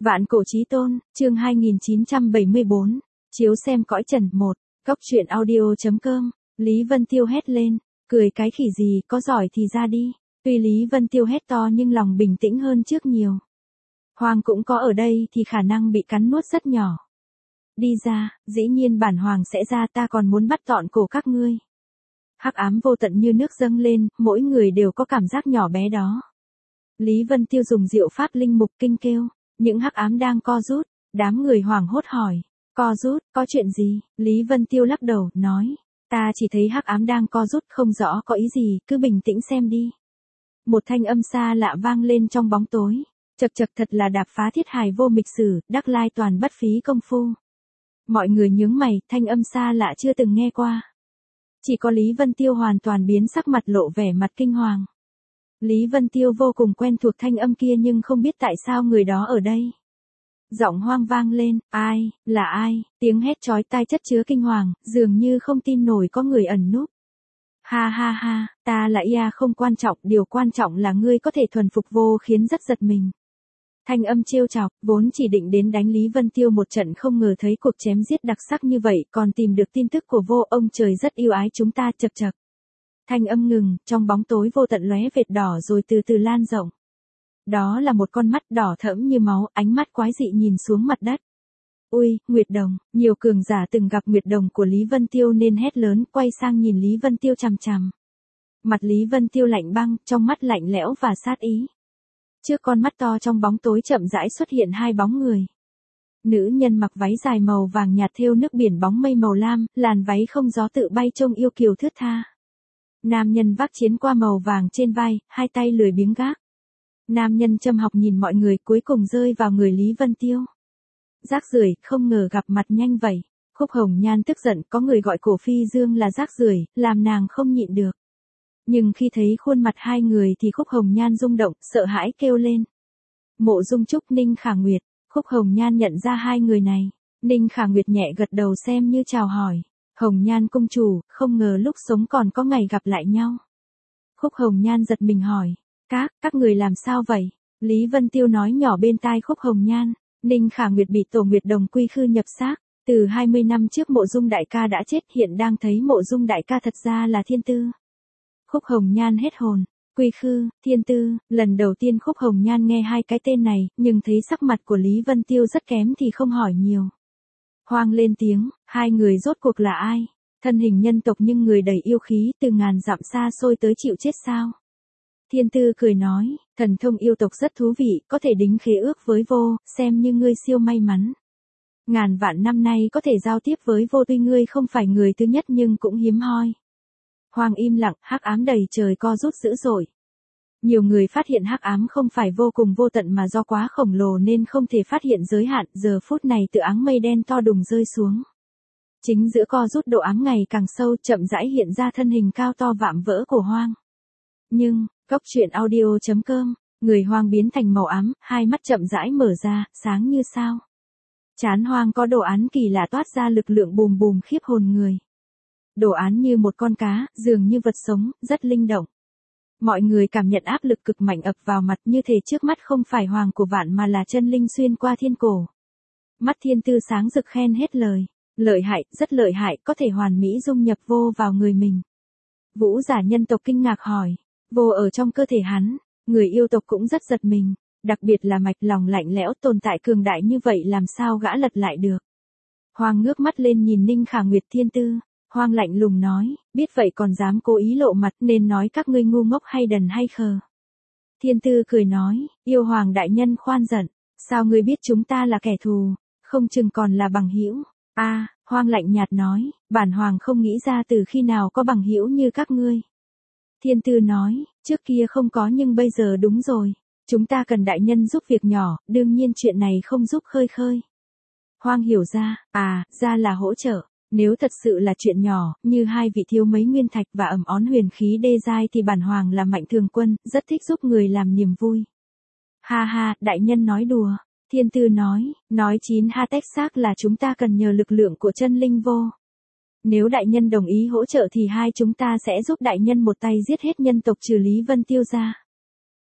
Vạn cổ chí tôn, chương 2974, chiếu xem cõi trần 1, góc truyện audio.com, Lý Vân Tiêu hét lên, cười cái khỉ gì, có giỏi thì ra đi. Tuy Lý Vân Tiêu hét to nhưng lòng bình tĩnh hơn trước nhiều. Hoàng cũng có ở đây thì khả năng bị cắn nuốt rất nhỏ. Đi ra, dĩ nhiên bản hoàng sẽ ra, ta còn muốn bắt trọn cổ các ngươi. Hắc ám vô tận như nước dâng lên, mỗi người đều có cảm giác nhỏ bé đó. Lý Vân Tiêu dùng diệu pháp linh mục kinh kêu, những hắc ám đang co rút, đám người hoảng hốt hỏi, co rút, có chuyện gì? Lý Vân Tiêu lắc đầu, nói, ta chỉ thấy hắc ám đang co rút, không rõ có ý gì, cứ bình tĩnh xem đi. Một thanh âm xa lạ vang lên trong bóng tối, chậc chậc, thật là đạp phá thiết hài vô mịch sử, đắc lai toàn bất phí công phu. Mọi người nhướng mày, thanh âm xa lạ chưa từng nghe qua. Chỉ có Lý Vân Tiêu hoàn toàn biến sắc, mặt lộ vẻ mặt kinh hoàng. Lý Vân Tiêu vô cùng quen thuộc thanh âm kia nhưng không biết tại sao người đó ở đây. Giọng hoang vang lên, ai, là ai, tiếng hét chói tai chất chứa kinh hoàng, dường như không tin nổi có người ẩn núp. Ha ha ha, ta là Ia, không quan trọng, điều quan trọng là ngươi có thể thuần phục vô, khiến rất giật mình. Thanh âm trêu chọc, vốn chỉ định đến đánh Lý Vân Tiêu một trận, không ngờ thấy cuộc chém giết đặc sắc như vậy, còn tìm được tin tức của vô, ông trời rất yêu ái chúng ta, chậc chậc. Thanh âm ngừng, trong bóng tối vô tận lóe vệt đỏ rồi từ từ lan rộng. Đó là một con mắt đỏ thẫm như máu, ánh mắt quái dị nhìn xuống mặt đất. Ui, Nguyệt Đồng, nhiều cường giả từng gặp Nguyệt Đồng của Lý Vân Tiêu nên hét lớn, quay sang nhìn Lý Vân Tiêu chằm chằm. Mặt Lý Vân Tiêu lạnh băng, trong mắt lạnh lẽo và sát ý. Trước con mắt to trong bóng tối chậm rãi xuất hiện hai bóng người. Nữ nhân mặc váy dài màu vàng nhạt thêu nước biển bóng mây màu lam, làn váy không gió tự bay trông yêu kiều thướt tha. Nam nhân vác chiến qua màu vàng trên vai, hai tay lười biếng gác. Nam nhân châm học nhìn mọi người, cuối cùng rơi vào người Lý Vân Tiêu. Rác rưởi, không ngờ gặp mặt nhanh vậy. Khúc Hồng Nhan tức giận, có người gọi Cổ Phi Dương là rác rưởi, làm nàng không nhịn được. Nhưng khi thấy khuôn mặt hai người thì Khúc Hồng Nhan rung động, sợ hãi kêu lên. Mộ Dung Trúc, Ninh Khả Nguyệt. Khúc Hồng Nhan nhận ra hai người này. Ninh Khả Nguyệt nhẹ gật đầu xem như chào hỏi. Hồng Nhan công chủ, không ngờ lúc sống còn có ngày gặp lại nhau. Khúc Hồng Nhan giật mình hỏi, các người làm sao vậy? Lý Vân Tiêu nói nhỏ bên tai Khúc Hồng Nhan, Ninh Khả Nguyệt bị Tổ Nguyệt Đồng quy khư nhập xác, từ 20 năm trước Mộ Dung đại ca đã chết, hiện đang thấy Mộ Dung đại ca thật ra là Thiên Tư. Khúc Hồng Nhan hết hồn, quy khư, Thiên Tư, lần đầu tiên Khúc Hồng Nhan nghe hai cái tên này, nhưng thấy sắc mặt của Lý Vân Tiêu rất kém thì không hỏi nhiều. Hoang lên tiếng, hai người rốt cuộc là ai? Thân hình nhân tộc nhưng người đầy yêu khí, từ ngàn dặm xa xôi tới chịu chết sao? Thiên Tư cười nói, thần thông yêu tộc rất thú vị, có thể đính khế ước với vô, xem như ngươi siêu may mắn. Ngàn vạn năm nay có thể giao tiếp với vô, tuy ngươi không phải người thứ nhất nhưng cũng hiếm hoi. Hoang im lặng, hắc ám đầy trời co rút dữ dội. Nhiều người phát hiện hắc ám không phải vô cùng vô tận mà do quá khổng lồ nên không thể phát hiện giới hạn, giờ phút này từ áng mây đen to đùng rơi xuống. Chính giữa co rút độ ám ngày càng sâu, chậm rãi hiện ra thân hình cao to vạm vỡ của Hoang. Nhưng, góc truyện audio.com, người Hoang biến thành màu ám, hai mắt chậm rãi mở ra, sáng như sao. Trán Hoang có đồ án kỳ lạ toát ra lực lượng bùm bùm khiếp hồn người. Đồ án như một con cá, dường như vật sống, rất linh động. Mọi người cảm nhận áp lực cực mạnh ập vào mặt, như thể trước mắt không phải Hoàng của vạn mà là chân linh xuyên qua thiên cổ. Mắt Thiên Tư sáng rực khen hết lời. Lợi hại, rất lợi hại, có thể hoàn mỹ dung nhập vô vào người mình. Vũ giả nhân tộc kinh ngạc hỏi, vô ở trong cơ thể hắn, người yêu tộc cũng rất giật mình, đặc biệt là mạch lòng lạnh lẽo tồn tại cường đại như vậy làm sao gã lật lại được. Hoang ngước mắt lên nhìn Ninh Khả Nguyệt, Thiên Tư. Hoang lạnh lùng nói, biết vậy còn dám cố ý lộ mặt, nên nói các ngươi ngu ngốc hay đần hay khờ. Thiên Tư cười nói, yêu Hoàng đại nhân khoan giận, sao ngươi biết chúng ta là kẻ thù, không chừng còn là bằng hữu. Hoang lạnh nhạt nói, bản Hoàng không nghĩ ra từ khi nào có bằng hữu như các ngươi. Thiên Tư nói, trước kia không có nhưng bây giờ đúng rồi, chúng ta cần đại nhân giúp việc nhỏ, đương nhiên chuyện này không giúp khơi khơi. Hoang hiểu ra, ra là hỗ trợ. Nếu thật sự là chuyện nhỏ, như hai vị thiếu mấy nguyên thạch và ẩm ón huyền khí đê giai thì bản Hoàng là Mạnh Thường Quân, rất thích giúp người làm niềm vui. Ha ha, đại nhân nói đùa. Thiên Tư nói chín ha, tách xác là chúng ta cần nhờ lực lượng của chân linh vô. Nếu đại nhân đồng ý hỗ trợ thì hai chúng ta sẽ giúp đại nhân một tay giết hết nhân tộc trừ Lý Vân Tiêu ra.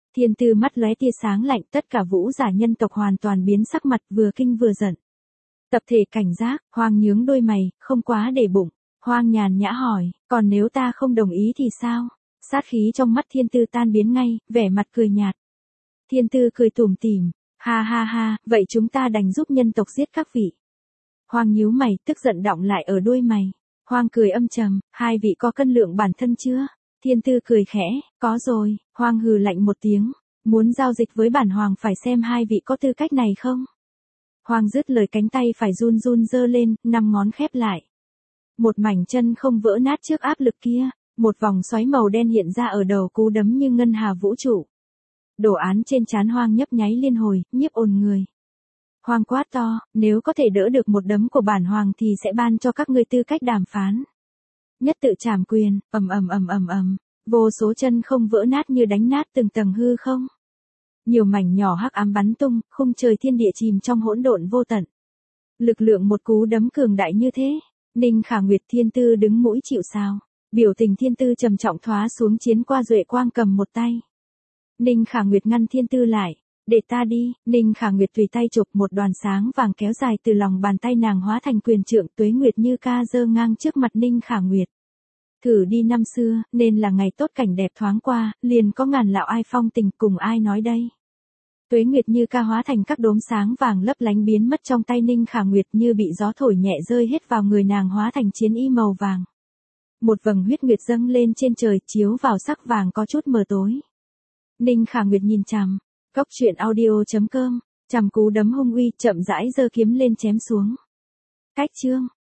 Thiên Tư mắt lóe tia sáng lạnh, tất cả vũ giả nhân tộc hoàn toàn biến sắc mặt, vừa kinh vừa giận. Tập thể cảnh giác, Hoang nhướng đôi mày, không quá để bụng. Hoang nhàn nhã hỏi, còn nếu ta không đồng ý thì sao? Sát khí trong mắt Thiên Tư tan biến ngay, vẻ mặt cười nhạt. Thiên Tư cười tủm tỉm, ha ha ha, vậy chúng ta đành giúp nhân tộc giết các vị. Hoang nhíu mày, tức giận đọng lại ở đuôi mày. Hoang cười âm trầm, hai vị có cân lượng bản thân chưa? Thiên Tư cười khẽ, có rồi. Hoang hừ lạnh một tiếng, muốn giao dịch với bản hoàng phải xem hai vị có tư cách này không? Hoang dứt lời, cánh tay phải run run giơ lên, 5 ngón khép lại. Một mảnh chân không vỡ nát trước áp lực kia, một vòng xoáy màu đen hiện ra ở đầu cú đấm như ngân hà vũ trụ. Đồ án trên trán Hoang nhấp nháy liên hồi, nhiếp ồn người. Hoang quát to, nếu có thể đỡ được một đấm của bản hoàng thì sẽ ban cho các ngươi tư cách đàm phán. Nhất tự trảm quyền, ầm, vô số chân không vỡ nát như đánh nát từng tầng hư không. Nhiều mảnh nhỏ hắc ám bắn tung, khung trời thiên địa chìm trong hỗn độn vô tận. Lực lượng một cú đấm cường đại như thế, Ninh Khả Nguyệt Thiên Tư đứng mũi chịu sào. Biểu tình Thiên Tư trầm trọng thoá xuống, chiến qua duệ quang cầm một tay. Ninh Khả Nguyệt ngăn Thiên Tư lại, để ta đi. Ninh Khả Nguyệt tùy tay chụp, một đoàn sáng vàng kéo dài từ lòng bàn tay nàng hóa thành quyền trượng, Tuế Nguyệt như ca giơ ngang trước mặt Ninh Khả Nguyệt. Thử đi, năm xưa, nên là ngày tốt cảnh đẹp thoáng qua, liền có ngàn lạo ai phong tình, cùng ai nói đây. Tuế Nguyệt như ca hóa thành các đốm sáng vàng lấp lánh biến mất trong tay Ninh Khả Nguyệt, như bị gió thổi nhẹ rơi hết vào người nàng, hóa thành chiến y màu vàng. Một vầng huyết nguyệt dâng lên trên trời, chiếu vào sắc vàng có chút mờ tối. Ninh Khả Nguyệt nhìn chằm. Góc truyện audio.com, chằm cú đấm hung uy, chậm rãi giơ kiếm lên chém xuống. Cách chương